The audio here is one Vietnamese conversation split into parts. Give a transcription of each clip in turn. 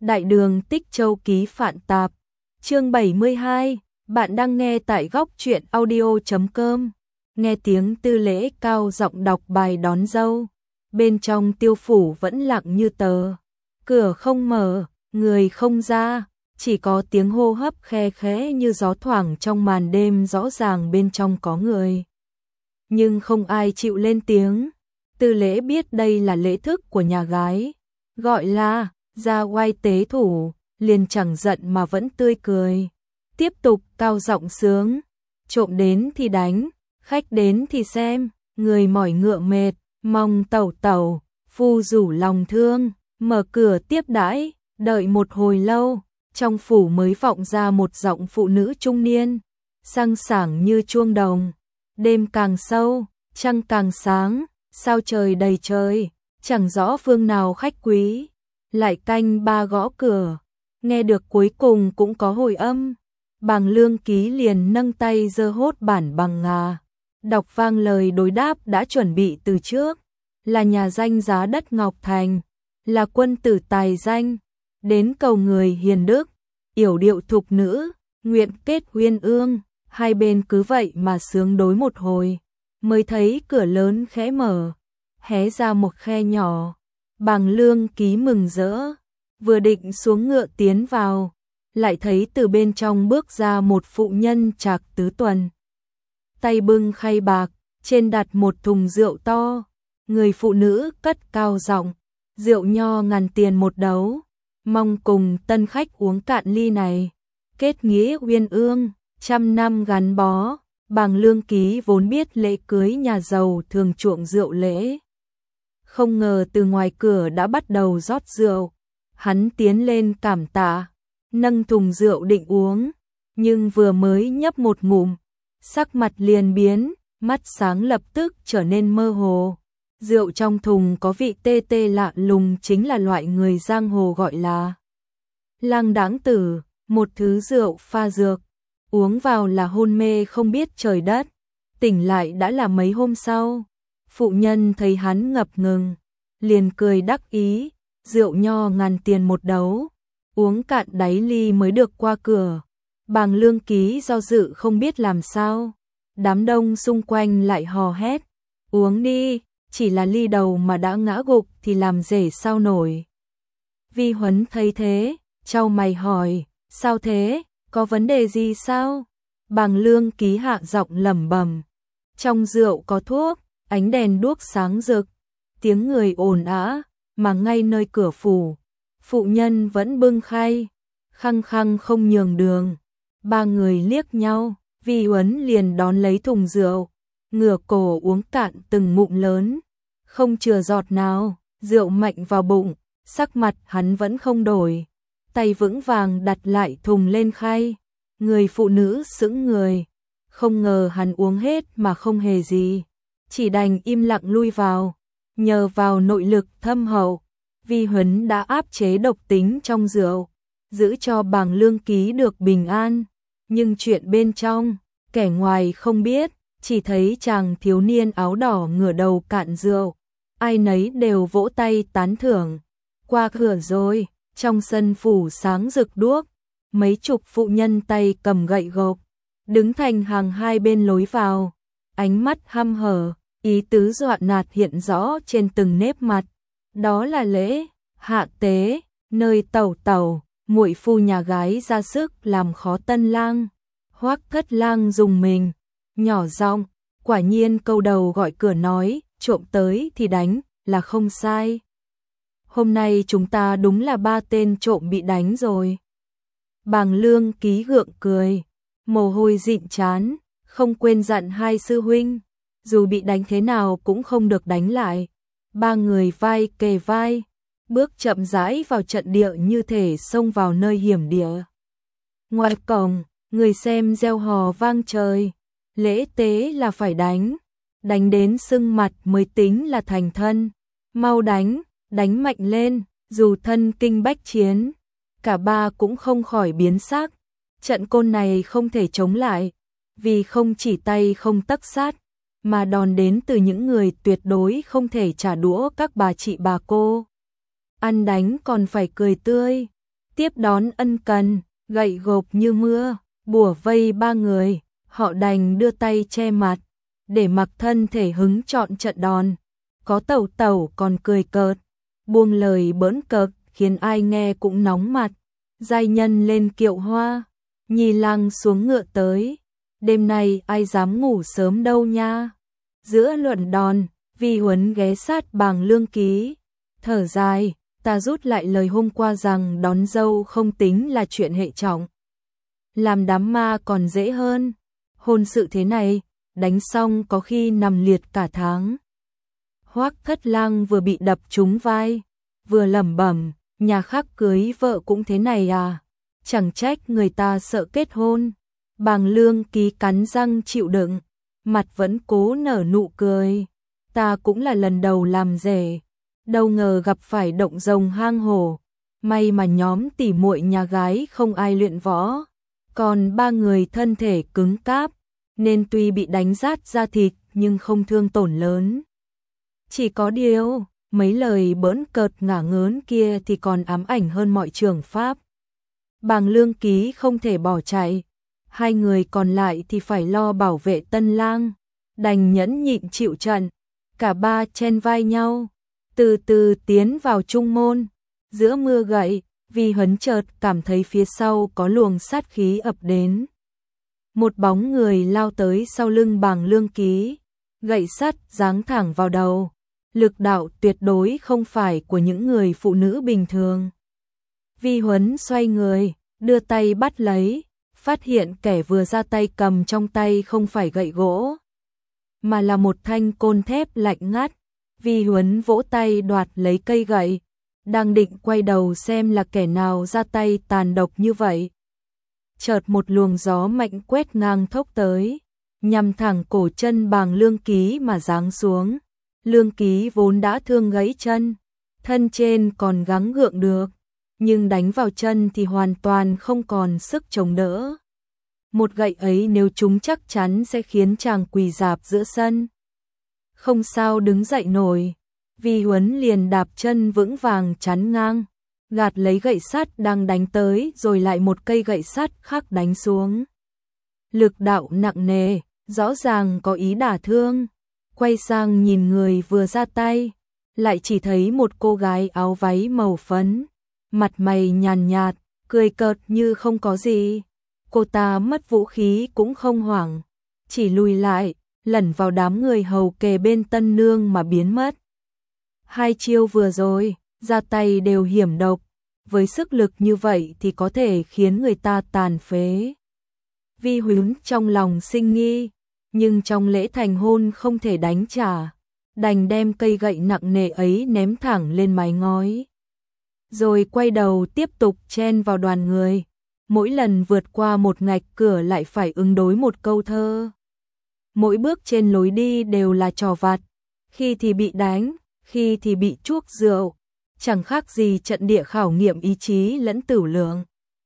Đại đường Tích Châu ký Phạn Tạp, chương 72, bạn đang nghe tại góc truyện audio.com. Nghe tiếng Tư Lễ cao giọng đọc bài đón dâu, bên trong Tiêu phủ vẫn lặng như tờ. Cửa không mở, người không ra, chỉ có tiếng hô hấp khe khẽ như gió thoảng trong màn đêm, rõ ràng bên trong có người. Nhưng không ai chịu lên tiếng. Tư Lễ biết đây là lễ thức của nhà gái, gọi là ra oai tế thủ, liền chẳng giận mà vẫn tươi cười. Tiếp tục cao giọng sướng, trộm đến thì đánh, khách đến thì xem, người mỏi ngựa mệt, mong tẩu tẩu, phu rủ lòng thương, mở cửa tiếp đãi. Đợi một hồi lâu, trong phủ mới vọng ra một giọng phụ nữ trung niên, sang sảng như chuông đồng. Đêm càng sâu, trăng càng sáng, sao trời đầy trời, chẳng rõ phương nào khách quý. Lại canh ba gõ cửa, nghe được cuối cùng cũng có hồi âm. Bàng Lương Ký liền nâng tay giơ hốt bản bằng ngà, đọc vang lời đối đáp đã chuẩn bị từ trước. Là nhà danh giá đất Ngọc Thành, là quân tử tài danh, đến cầu người hiền đức, yểu điệu thục nữ, nguyện kết uyên ương. Hai bên cứ vậy mà sướng đối một hồi, mới thấy cửa lớn khẽ mở, hé ra một khe nhỏ. Bàng Lương Ký mừng rỡ, vừa định xuống ngựa tiến vào, lại thấy từ bên trong bước ra một phụ nhân trạc tứ tuần. Tay bưng khay bạc, trên đặt một thùng rượu to. Người phụ nữ cất cao giọng, rượu nho ngàn tiền một đấu, mong cùng tân khách uống cạn ly này, kết nghĩa uyên ương, trăm năm gắn bó. Bàng Lương Ký vốn biết lễ cưới nhà giàu thường chuộng rượu lễ, không ngờ từ ngoài cửa đã bắt đầu rót rượu. Hắn tiến lên cảm tạ, nâng thùng rượu định uống, nhưng vừa mới nhấp một ngụm, sắc mặt liền biến, mắt sáng lập tức trở nên mơ hồ. Rượu trong thùng có vị tê tê lạ lùng, chính là loại người giang hồ gọi là lang đãng tử, một thứ rượu pha dược, uống vào là hôn mê không biết trời đất, tỉnh lại đã là mấy hôm sau. Phụ nhân thấy hắn ngập ngừng, liền cười đắc ý, rượu nho ngàn tiền một đấu, uống cạn đáy ly mới được qua cửa. Bàng Lương Ký do dự không biết làm sao, đám đông xung quanh lại hò hét, uống đi, chỉ là ly đầu mà đã ngã gục thì làm rể sao nổi. Vi Huấn thấy thế, chau mày hỏi, sao thế, có vấn đề gì sao? Bàng Lương Ký hạ giọng lẩm bẩm, trong rượu có thuốc. Ánh đèn đuốc sáng rực, tiếng người ồn ào, mà ngay nơi cửa phủ, phụ nhân vẫn bưng khay, khăng khăng không nhường đường. Ba người liếc nhau, Vi Huấn liền đón lấy thùng rượu, ngửa cổ uống cạn từng ngụm lớn, không chừa giọt nào, rượu mạnh vào bụng, sắc mặt hắn vẫn không đổi, tay vững vàng đặt lại thùng lên khay. Người phụ nữ sững người, không ngờ hắn uống hết mà không hề gì, chỉ đành im lặng lui vào. Nhờ vào nội lực thâm hậu, Vi Huấn đã áp chế độc tính trong rượu, giữ cho Bàng Lương Ký được bình an. Nhưng chuyện bên trong, kẻ ngoài không biết, chỉ thấy chàng thiếu niên áo đỏ ngửa đầu cạn rượu, ai nấy đều vỗ tay tán thưởng. Qua cửa rồi, trong sân phủ sáng rực đuốc, mấy chục phụ nhân tay cầm gậy gộc, đứng thành hàng hai bên lối vào, ánh mắt hăm hở, ý tứ dọa nạt hiện rõ trên từng nếp mặt. Đó là lễ hạ tế, nơi tẩu tẩu, muội phu nhà gái ra sức làm khó tân lang. Hoắc Thất Lang dùng mình, nhỏ giọng, quả nhiên câu đầu gọi cửa nói, trộm tới thì đánh, là không sai. Hôm nay chúng ta đúng là ba tên trộm bị đánh rồi. Bàng Lương Ký gượng cười, mồ hôi dịn trán, không quên dặn hai sư huynh, dù bị đánh thế nào cũng không được đánh lại. Ba người vai kề vai, bước chậm rãi vào trận địa như thể xông vào nơi hiểm địa. Ngoài cổng, người xem reo hò vang trời, lễ tế là phải đánh, đánh đến sưng mặt mới tính là thành thân. Mau đánh, đánh mạnh lên, dù thân kinh bách chiến. Cả ba cũng không khỏi biến sắc, trận côn này không thể chống lại, vì không chỉ tay không tấc sát, mà đòn đến từ những người tuyệt đối không thể trả đũa các bà chị bà cô. Ăn đánh còn phải cười tươi, tiếp đón ân cần, gậy gộc như mưa, bủa vây ba người, họ đành đưa tay che mặt, để mặc thân thể hứng chọn trận đòn. Có Tẩu Tẩu còn cười cợt, buông lời bỡn cợt, khiến ai nghe cũng nóng mặt. Giai nhân lên kiệu hoa, Nhi Lang xuống ngựa tới, đêm nay ai dám ngủ sớm đâu nha. Giữa luận đòn, Vi Huấn ghé sát Bàng Lương Ký, thở dài, ta rút lại lời hôm qua rằng đón dâu không tính là chuyện hệ trọng. Làm đám ma còn dễ hơn, hôn sự thế này, đánh xong có khi nằm liệt cả tháng. Hoắc Thất Lang vừa bị đập trúng vai, vừa lẩm bẩm, nhà khác cưới vợ cũng thế này à, chẳng trách người ta sợ kết hôn. Bàng Lương Ký cắn răng chịu đựng, mặt vẫn cố nở nụ cười, ta cũng là lần đầu làm rể, đâu ngờ gặp phải động rồng hang hổ, may mà nhóm tỉ muội nhà gái không ai luyện võ, còn ba người thân thể cứng cáp, nên tuy bị đánh rát da thịt nhưng không thương tổn lớn. Chỉ có điều, mấy lời bỡn cợt ngả ngớn kia thì còn ám ảnh hơn mọi trường pháp. Bàng Lương Ký không thể bỏ chạy, hai người còn lại thì phải lo bảo vệ tân lang, đành nhẫn nhịn chịu trận, cả ba chen vai nhau, từ từ tiến vào trung môn. Giữa mưa gậy, Vi Huấn chợt cảm thấy phía sau có luồng sát khí ập đến. Một bóng người lao tới sau lưng Bàng Lương Ký, gậy sắt giáng thẳng vào đầu. Lực đạo tuyệt đối không phải của những người phụ nữ bình thường. Vi Huấn xoay người, đưa tay bắt lấy, phát hiện kẻ vừa ra tay cầm trong tay không phải gậy gỗ, mà là một thanh côn thép lạnh ngắt. Vi Huấn vỗ tay đoạt lấy cây gậy, đang định quay đầu xem là kẻ nào ra tay tàn độc như vậy. Chợt một luồng gió mạnh quét ngang thốc tới, nhằm thẳng cổ chân Bàng Lương Ký mà giáng xuống. Lương Ký vốn đã thương gãy chân, thân trên còn gắng gượng được, nhưng đánh vào chân thì hoàn toàn không còn sức chống đỡ. Một gậy ấy nếu trúng chắc chắn sẽ khiến chàng quỳ rạp giữa sân, không sao đứng dậy nổi. Vi Huấn liền đạp chân vững vàng chắn ngang, gạt lấy gậy sắt đang đánh tới rồi lại một cây gậy sắt khác đánh xuống. Lực đạo nặng nề, rõ ràng có ý đả thương. Quay sang nhìn người vừa ra tay, lại chỉ thấy một cô gái áo váy màu phấn, mặt mày nhàn nhạt, cười cợt như không có gì. Cô ta mất vũ khí cũng không hoảng, chỉ lùi lại, lẩn vào đám người hầu kề bên tân nương mà biến mất. Hai chiêu vừa rồi, ra tay đều hiểm độc, với sức lực như vậy thì có thể khiến người ta tàn phế. Vi Huấn trong lòng sinh nghi, nhưng trong lễ thành hôn không thể đánh trả, đành đem cây gậy nặng nề ấy ném thẳng lên mái ngói. Rồi quay đầu tiếp tục chen vào đoàn người, mỗi lần vượt qua một ngạch cửa lại phải ứng đối một câu thơ. Mỗi bước trên lối đi đều là trò vặt, khi thì bị đánh, khi thì bị chuốc rượu, chẳng khác gì trận địa khảo nghiệm ý chí lẫn tửu lượng.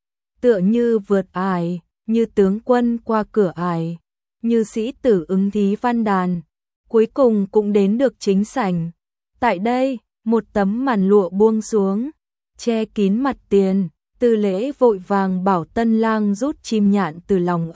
Tựa như vượt ải, như tướng quân qua cửa ải, như sĩ tử ứng thí văn đàn, cuối cùng cũng đến được chính sảnh. Tại đây, một tấm màn lụa buông xuống, che kín mặt tiền, Tư Lễ vội vàng bảo tân lang rút chim nhạn từ lòng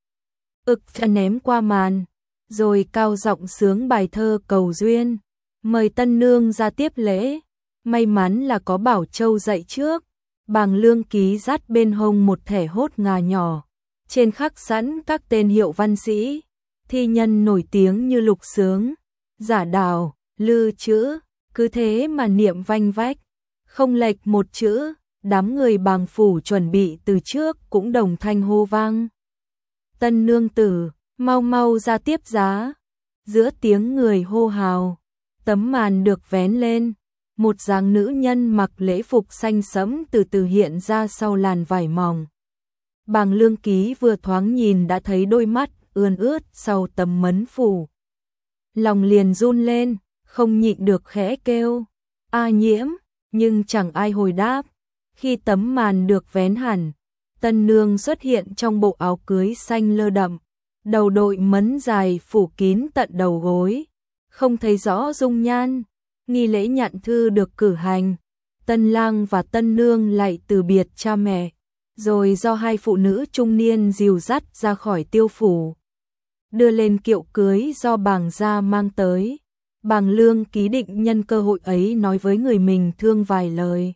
ném qua màn, rồi cao giọng sướng bài thơ cầu duyên, mời tân nương ra tiếp lễ. May mắn là có Bảo Châu dạy trước, Bàng Lương Ký dắt bên hông một thẻ hốt ngà nhỏ, trên khắc sẵn các tên hiệu văn sĩ, thi nhân nổi tiếng như Lục Sướng, Giả Đào, Lư Chữ, cứ thế mà niệm vanh vách, không lệch một chữ. Đám người Bàng phủ chuẩn bị từ trước cũng đồng thanh hô vang. Tân nương tử, mau mau ra tiếp giá. Giữa tiếng người hô hào, tấm màn được vén lên, một dáng nữ nhân mặc lễ phục xanh sẫm từ từ hiện ra sau làn vải mỏng. Bàng Lương Ký vừa thoáng nhìn đã thấy đôi mắt ươn ướt sau tấm mấn phủ. Lòng liền run lên, không nhịn được khẽ kêu, A Nhiễm, nhưng chẳng ai hồi đáp. Khi tấm màn được vén hẳn, tân nương xuất hiện trong bộ áo cưới xanh lơ đậm, đầu đội mấn dài phủ kín tận đầu gối, không thấy rõ dung nhan. Nghi lễ nhận thư được cử hành, tân lang và tân nương lại từ biệt cha mẹ, rồi do hai phụ nữ trung niên dìu dắt ra khỏi Tiêu phủ, đưa lên kiệu cưới do Bàng gia mang tới. Bàng Lương Ký định nhân cơ hội ấy nói với người mình thương vài lời.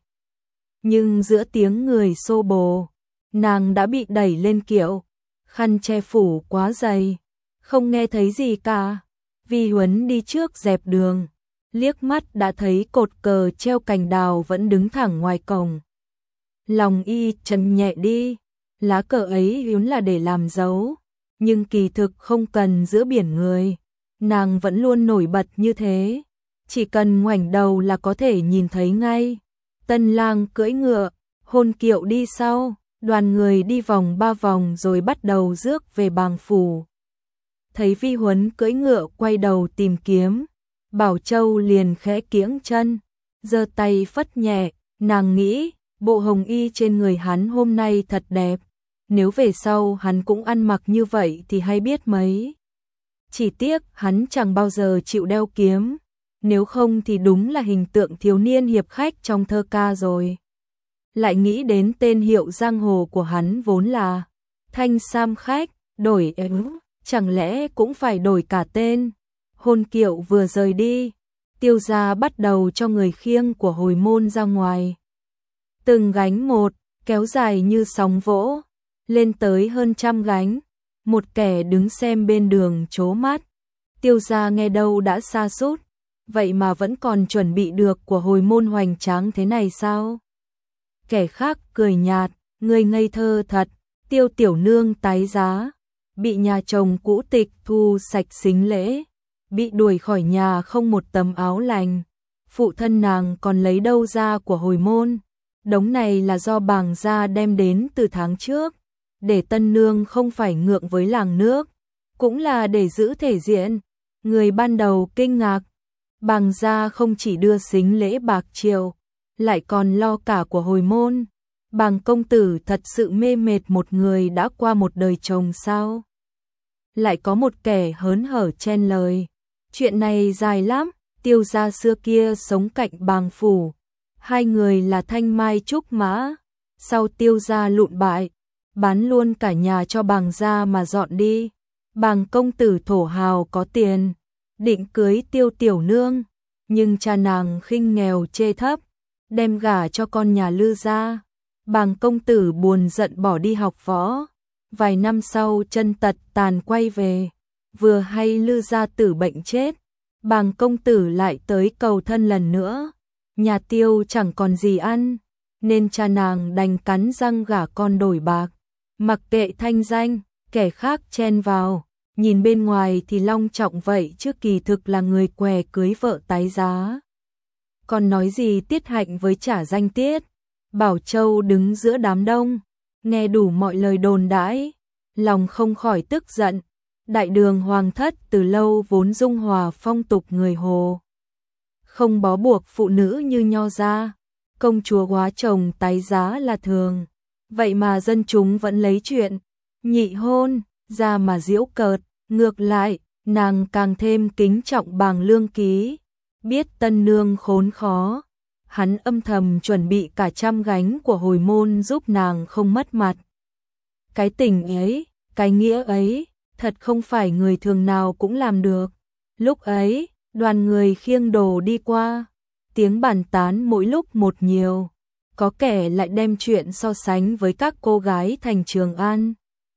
Nhưng giữa tiếng người xô bồ, nàng đã bị đẩy lên kiệu, khăn che phủ quá dày, không nghe thấy gì cả. Vi Huấn đi trước dẹp đường, liếc mắt đã thấy cột cờ treo cành đào vẫn đứng thẳng ngoài cổng. Lòng y chần nhẹ đi, lá cờ ấy vốn là để làm dấu, nhưng kỳ thực không cần giữa biển người, nàng vẫn luôn nổi bật như thế, chỉ cần ngoảnh đầu là có thể nhìn thấy ngay. Tân lang cưỡi ngựa, hôn kiệu đi sau, đoàn người đi vòng 3 vòng rồi bắt đầu rước về Bàng phủ. Thấy Vi Huấn cưỡi ngựa quay đầu tìm kiếm, Bảo Châu liền khẽ kiễng chân, giơ tay phất nhẹ, nàng nghĩ, bộ hồng y trên người hắn hôm nay thật đẹp, nếu về sau hắn cũng ăn mặc như vậy thì hay biết mấy. Chỉ tiếc hắn chẳng bao giờ chịu đeo kiếm, nếu không thì đúng là hình tượng thiếu niên hiệp khách trong thơ ca rồi. Lại nghĩ đến tên hiệu giang hồ của hắn vốn là Thanh Sam Khách, đổi chẳng lẽ cũng phải đổi cả tên. Hôn kiệu vừa rời đi, Tiêu gia bắt đầu cho người khiêng của hồi môn ra ngoài. Từng gánh một, kéo dài như sóng vỗ, lên tới hơn 100 gánh. Một kẻ đứng xem bên đường trố mắt. Tiêu gia nghe đâu đã sa sút, vậy mà vẫn còn chuẩn bị được của hồi môn hoành tráng thế này sao? Kẻ khác cười nhạt, người ngây thơ thật. Tiêu tiểu nương tái giá, bị nhà chồng cũ tịch thu sạch sính lễ, bị đuổi khỏi nhà không một tấm áo lành. Phụ thân nàng còn lấy đâu ra của hồi môn, đống này là do Bàng gia đem đến từ tháng trước, để tân nương không phải ngượng với làng nước, cũng là để giữ thể diện. Người ban đầu kinh ngạc, Bàng gia không chỉ đưa sính lễ bạc triệu, lại còn lo cả của hồi môn. Bàng công tử thật sự mê mệt một người đã qua một đời chồng sao? Lại có một kẻ hớn hở chen lời, chuyện này dài lắm. Tiêu gia xưa kia sống cạnh Bàng phủ, hai người là thanh mai trúc mã, sau Tiêu gia lụn bại, bán luôn cả nhà cho Bàng gia mà dọn đi. Bàng công tử thổ hào có tiền, định cưới Tiêu tiểu nương, nhưng cha nàng khinh nghèo chê thấp, đem gả cho con nhà Lư gia. Bàng công tử buồn giận bỏ đi học võ, vài năm sau chân tật tàn quay về, vừa hay Lư gia tử bệnh chết, Bàng công tử lại tới cầu thân lần nữa. Nhà Tiêu chẳng còn gì ăn, nên cha nàng đành cắn răng gả con đổi bạc, mặc kệ thanh danh, kẻ khác chen vào, nhìn bên ngoài thì long trọng vậy chứ kỳ thực là người què cưới vợ tái giá. Còn nói gì tiết hạnh với trả danh tiết. Bảo Châu đứng giữa đám đông, nghe đủ mọi lời đồn đãi, lòng không khỏi tức giận. Đại đường hoàng thất từ lâu vốn dung hòa phong tục người Hồ, không bó buộc phụ nữ như Nho gia, công chúa hóa chồng tái giá là thường, vậy mà dân chúng vẫn lấy chuyện nhị hôn ra mà giễu cợt. Ngược lại, nàng càng thêm kính trọng Bàng Lương Ký, biết tân nương khốn khó, hắn âm thầm chuẩn bị cả 100 gánh của hồi môn giúp nàng không mất mặt. Cái tình ấy, cái nghĩa ấy, thật không phải người thường nào cũng làm được. Lúc ấy, đoàn người khiêng đồ đi qua, tiếng bàn tán mỗi lúc một nhiều, có kẻ lại đem chuyện so sánh với các cô gái thành Trường An.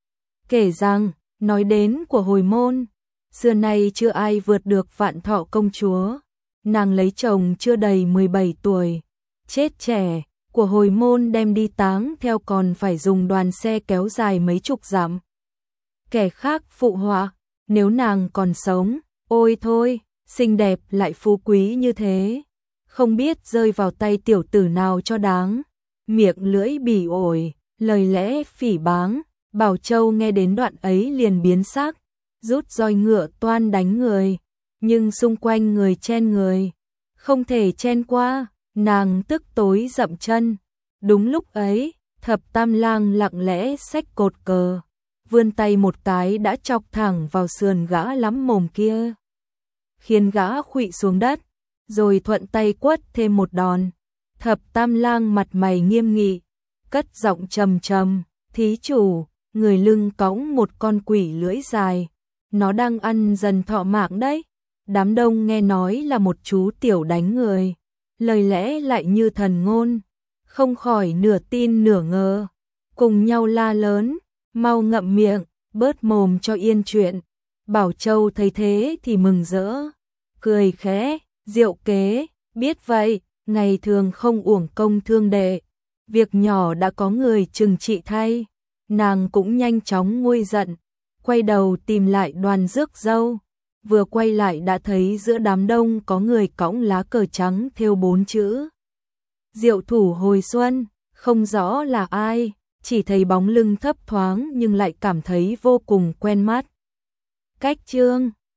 Kể rằng, nói đến của hồi môn, xưa nay chưa ai vượt được Vạn Thọ công chúa. Nàng lấy chồng chưa đầy 17 tuổi, chết trẻ, của hồi môn đem đi táng theo còn phải dùng đoàn xe kéo dài mấy chục dặm. Kẻ khác phụ họa, nếu nàng còn sống, ôi thôi, xinh đẹp lại phú quý như thế, không biết rơi vào tay tiểu tử nào cho đáng. Miệng lưỡi bỉ ổi, lời lẽ phỉ báng. Bảo Châu nghe đến đoạn ấy liền biến sắc, rút roi ngựa toan đánh người, nhưng xung quanh người chen người, không thể chen qua, nàng tức tối dậm chân. Đúng lúc ấy, Thập Tam Lang lặng lẽ xách cột cờ, vươn tay một cái đã chọc thẳng vào sườn gã lắm mồm kia, khiến gã khuỵu xuống đất, rồi thuận tay quất thêm một đòn. Thập Tam Lang mặt mày nghiêm nghị, cất giọng trầm trầm, thí chủ, người lưng cõng một con quỷ lưỡi dài, nó đang ăn dần thọ mạng đấy. Đám đông nghe nói là một chú tiểu đánh người, lời lẽ lại như thần ngôn, không khỏi nửa tin nửa ngờ, cùng nhau la lớn, mau ngậm miệng, bớt mồm cho yên chuyện. Bảo Châu thấy thế thì mừng rỡ, cười khẽ, diệu kế, biết vậy, ngày thường không uổng công thương đệ, việc nhỏ đã có người trừng trị thay. Nàng cũng nhanh chóng nguôi giận, quay đầu tìm lại Đoàn rước dâu, vừa quay lại đã thấy giữa đám đông có người cõng lá cờ trắng thêu 4 chữ Diệu thủ hồi xuân, không rõ là ai, chỉ thấy bóng lưng thấp thoáng nhưng lại cảm thấy vô cùng quen mắt. Cách chương